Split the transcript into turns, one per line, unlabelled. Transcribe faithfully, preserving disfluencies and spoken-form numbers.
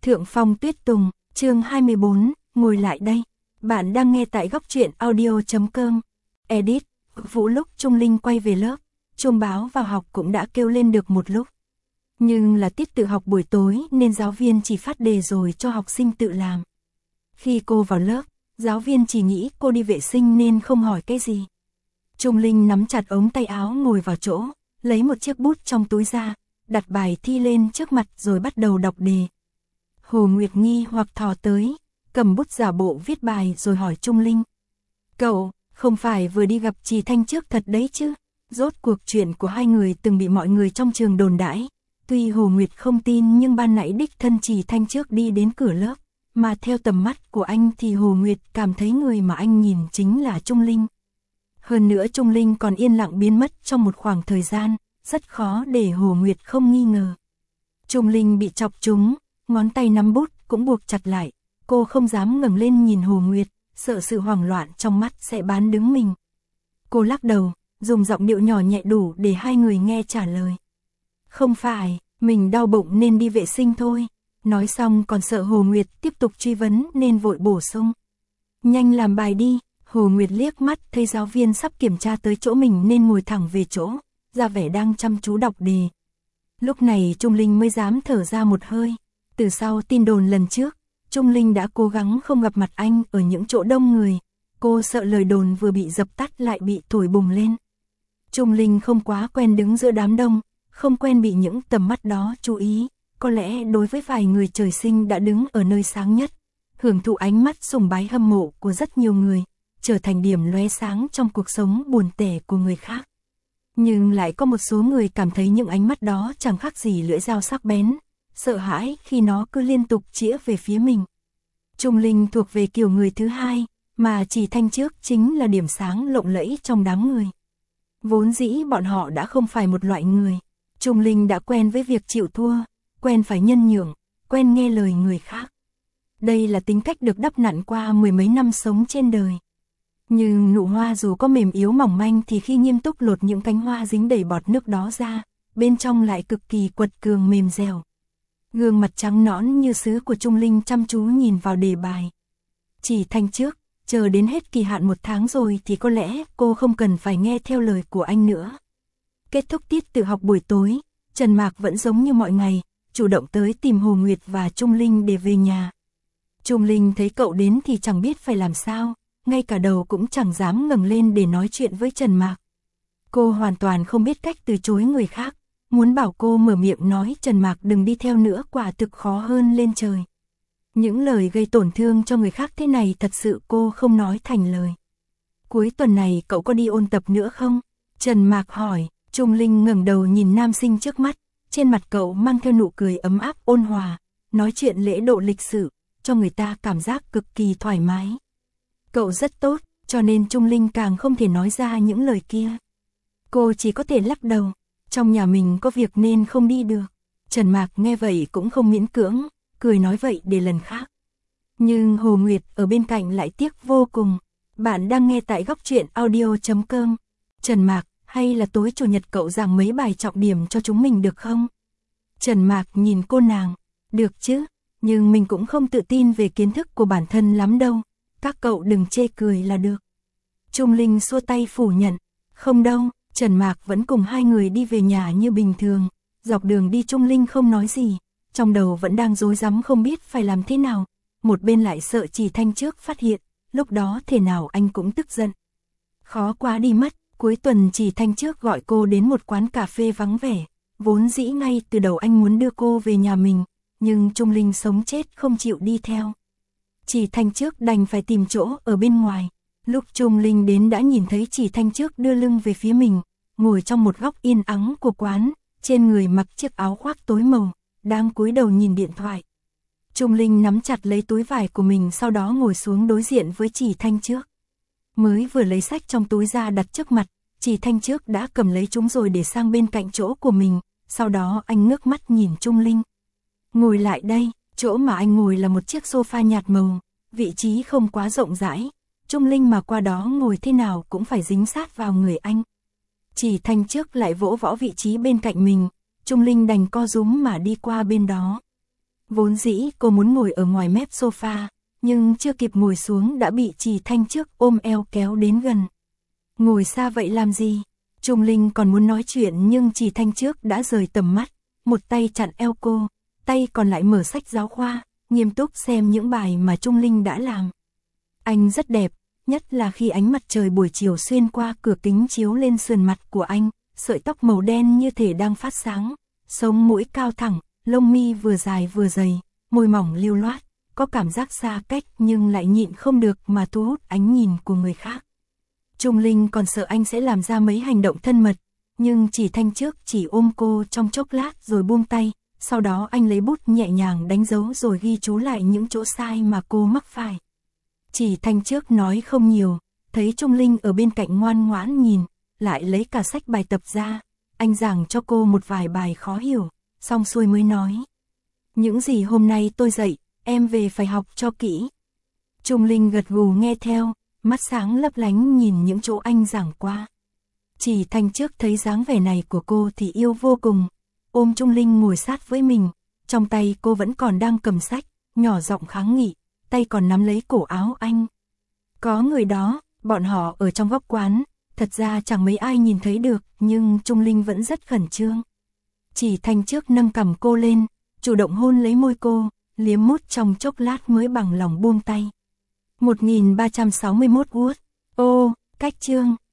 Thượng Phong Tuyết Tùng, chương hai mươi bốn, ngồi lại đây. Bạn đang nghe tại góc truyện audio chấm com. Edit, Vũ lúc Trung Linh quay về lớp, chuông báo vào học cũng đã kêu lên được một lúc. Nhưng là tiết tự học buổi tối nên giáo viên chỉ phát đề rồi cho học sinh tự làm. Khi cô vào lớp, giáo viên chỉ nghĩ cô đi vệ sinh nên không hỏi cái gì. Trung Linh nắm chặt ống tay áo ngồi vào chỗ, lấy một chiếc bút trong túi ra, đặt bài thi lên trước mặt rồi bắt đầu đọc đề. Hồ Nguyệt nghi hoặc thò tới, cầm bút giả bộ viết bài rồi hỏi Trung Linh. Cậu, không phải vừa đi gặp Trì Thanh trước thật đấy chứ? Rốt cuộc chuyện của hai người từng bị mọi người trong trường đồn đãi. Tuy Hồ Nguyệt không tin nhưng ban nãy đích thân Trì Thanh trước đi đến cửa lớp, mà theo tầm mắt của anh thì Hồ Nguyệt cảm thấy người mà anh nhìn chính là Trung Linh. Hơn nữa Trung Linh còn yên lặng biến mất trong một khoảng thời gian, rất khó để Hồ Nguyệt không nghi ngờ. Trung Linh bị chọc trúng, ngón tay nắm bút cũng buộc chặt lại, cô không dám ngẩng lên nhìn Hồ Nguyệt, sợ sự hoảng loạn trong mắt sẽ bán đứng mình. Cô lắc đầu, dùng giọng điệu nhỏ nhẹ đủ để hai người nghe trả lời. Không phải, mình đau bụng nên đi vệ sinh thôi. Nói xong còn sợ Hồ Nguyệt tiếp tục truy vấn nên vội bổ sung. Nhanh làm bài đi. Hồ Nguyệt liếc mắt thấy giáo viên sắp kiểm tra tới chỗ mình nên ngồi thẳng về chỗ, ra vẻ đang chăm chú đọc đề. Lúc này Trung Linh mới dám thở ra một hơi. Từ sau tin đồn lần trước, Trung Linh đã cố gắng không gặp mặt anh ở những chỗ đông người. Cô sợ lời đồn vừa bị dập tắt lại bị thổi bùng lên. Trung Linh không quá quen đứng giữa đám đông, không quen bị những tầm mắt đó chú ý. Có lẽ đối với vài người trời sinh đã đứng ở nơi sáng nhất, hưởng thụ ánh mắt sùng bái hâm mộ của rất nhiều người, trở thành điểm lóe sáng trong cuộc sống buồn tẻ của người khác. Nhưng lại có một số người cảm thấy những ánh mắt đó chẳng khác gì lưỡi dao sắc bén, sợ hãi khi nó cứ liên tục chĩa về phía mình. Trung Linh thuộc về kiểu người thứ hai, mà Trì Thanh trước chính là điểm sáng lộng lẫy trong đám người. Vốn dĩ bọn họ đã không phải một loại người. Trung Linh đã quen với việc chịu thua, quen phải nhân nhượng, quen nghe lời người khác. Đây là tính cách được đắp nặn qua mười mấy năm sống trên đời. Nhưng nụ hoa dù có mềm yếu mỏng manh thì khi nghiêm túc lột những cánh hoa dính đầy bọt nước đó ra, bên trong lại cực kỳ quật cường mềm dẻo. Gương mặt trắng nõn như sứ của Trung Linh chăm chú nhìn vào đề bài. Chỉ Thanh trước, chờ đến hết kỳ hạn một tháng rồi thì có lẽ cô không cần phải nghe theo lời của anh nữa. Kết thúc tiết tự học buổi tối, Trần Mạc vẫn giống như mọi ngày, chủ động tới tìm Hồ Nguyệt và Trung Linh để về nhà. Trung Linh thấy cậu đến thì chẳng biết phải làm sao, ngay cả đầu cũng chẳng dám ngẩng lên để nói chuyện với Trần Mạc. Cô hoàn toàn không biết cách từ chối người khác, muốn bảo cô mở miệng nói Trần Mạc đừng đi theo nữa quả thực khó hơn lên trời. Những lời gây tổn thương cho người khác thế này thật sự cô không nói thành lời. Cuối tuần này cậu có đi ôn tập nữa không? Trần Mạc hỏi. Trung Linh ngẩng đầu nhìn nam sinh trước mắt, trên mặt cậu mang theo nụ cười ấm áp ôn hòa, nói chuyện lễ độ lịch sự, cho người ta cảm giác cực kỳ thoải mái. Cậu rất tốt, cho nên Trung Linh càng không thể nói ra những lời kia. Cô chỉ có thể lắc đầu, trong nhà mình có việc nên không đi được. Trần Mạc nghe vậy cũng không miễn cưỡng, cười nói vậy để lần khác. Nhưng Hồ Nguyệt ở bên cạnh lại tiếc vô cùng. Bạn đang nghe tại góc truyện audio chấm com. Trần Mạc, hay là tối chủ nhật cậu giảng mấy bài trọng điểm cho chúng mình được không? Trần Mạc nhìn cô nàng, được chứ, nhưng mình cũng không tự tin về kiến thức của bản thân lắm đâu, các cậu đừng chê cười là được. Trung Linh xua tay phủ nhận, không đâu. Trần Mạc vẫn cùng hai người đi về nhà như bình thường, dọc đường đi Trung Linh không nói gì, trong đầu vẫn đang rối rắm không biết phải làm thế nào, một bên lại sợ Trì Thanh trước phát hiện, lúc đó thể nào anh cũng tức giận. Khó quá đi mất. Cuối tuần Trì Thanh trước gọi cô đến một quán cà phê vắng vẻ, vốn dĩ ngay từ đầu anh muốn đưa cô về nhà mình, nhưng Trung Linh sống chết không chịu đi theo. Trì Thanh trước đành phải tìm chỗ ở bên ngoài, lúc Trung Linh đến đã nhìn thấy Trì Thanh trước đưa lưng về phía mình, ngồi trong một góc yên ắng của quán, trên người mặc chiếc áo khoác tối màu, đang cúi đầu nhìn điện thoại. Trung Linh nắm chặt lấy túi vải của mình sau đó ngồi xuống đối diện với Trì Thanh trước. Mới vừa lấy sách trong túi ra đặt trước mặt, Trì Thanh trước đã cầm lấy chúng rồi để sang bên cạnh chỗ của mình, sau đó anh ngước mắt nhìn Trung Linh. Ngồi lại đây, chỗ mà anh ngồi là một chiếc sofa nhạt màu, vị trí không quá rộng rãi, Trung Linh mà qua đó ngồi thế nào cũng phải dính sát vào người anh. Trì Thanh trước lại vỗ võ vị trí bên cạnh mình, Trung Linh đành co rúm mà đi qua bên đó. Vốn dĩ cô muốn ngồi ở ngoài mép sofa, nhưng chưa kịp ngồi xuống đã bị Trì Thanh trước ôm eo kéo đến gần. Ngồi xa vậy làm gì? Trung Linh còn muốn nói chuyện nhưng Trì Thanh trước đã rời tầm mắt, một tay chặn eo cô, tay còn lại mở sách giáo khoa, nghiêm túc xem những bài mà Trung Linh đã làm. Anh rất đẹp, nhất là khi ánh mặt trời buổi chiều xuyên qua cửa kính chiếu lên sườn mặt của anh, sợi tóc màu đen như thể đang phát sáng, sống mũi cao thẳng, lông mi vừa dài vừa dày, môi mỏng lưu loát, có cảm giác xa cách nhưng lại nhịn không được mà thu hút ánh nhìn của người khác. Trung Linh còn sợ anh sẽ làm ra mấy hành động thân mật, nhưng Trì Thanh trước chỉ ôm cô trong chốc lát rồi buông tay, sau đó anh lấy bút nhẹ nhàng đánh dấu rồi ghi chú lại những chỗ sai mà cô mắc phải. Trì Thanh trước nói không nhiều, thấy Trung Linh ở bên cạnh ngoan ngoãn nhìn, lại lấy cả sách bài tập ra, anh giảng cho cô một vài bài khó hiểu, xong xuôi mới nói. Những gì hôm nay tôi dạy, em về phải học cho kỹ. Trung Linh gật gù nghe theo, mắt sáng lấp lánh nhìn những chỗ anh giảng qua. Trì Thanh trước thấy dáng vẻ này của cô thì yêu vô cùng, ôm Trung Linh ngồi sát với mình, trong tay cô vẫn còn đang cầm sách, nhỏ giọng kháng nghị, tay còn nắm lấy cổ áo anh. Có người đó, bọn họ ở trong góc quán, thật ra chẳng mấy ai nhìn thấy được, nhưng Trung Linh vẫn rất khẩn trương. Trì Thanh trước nâng cằm cô lên, chủ động hôn lấy môi cô, liếm mút trong chốc lát mới bằng lòng buông tay. một nghìn ba trăm sáu mươi mốt Wood. Ô, cách chương.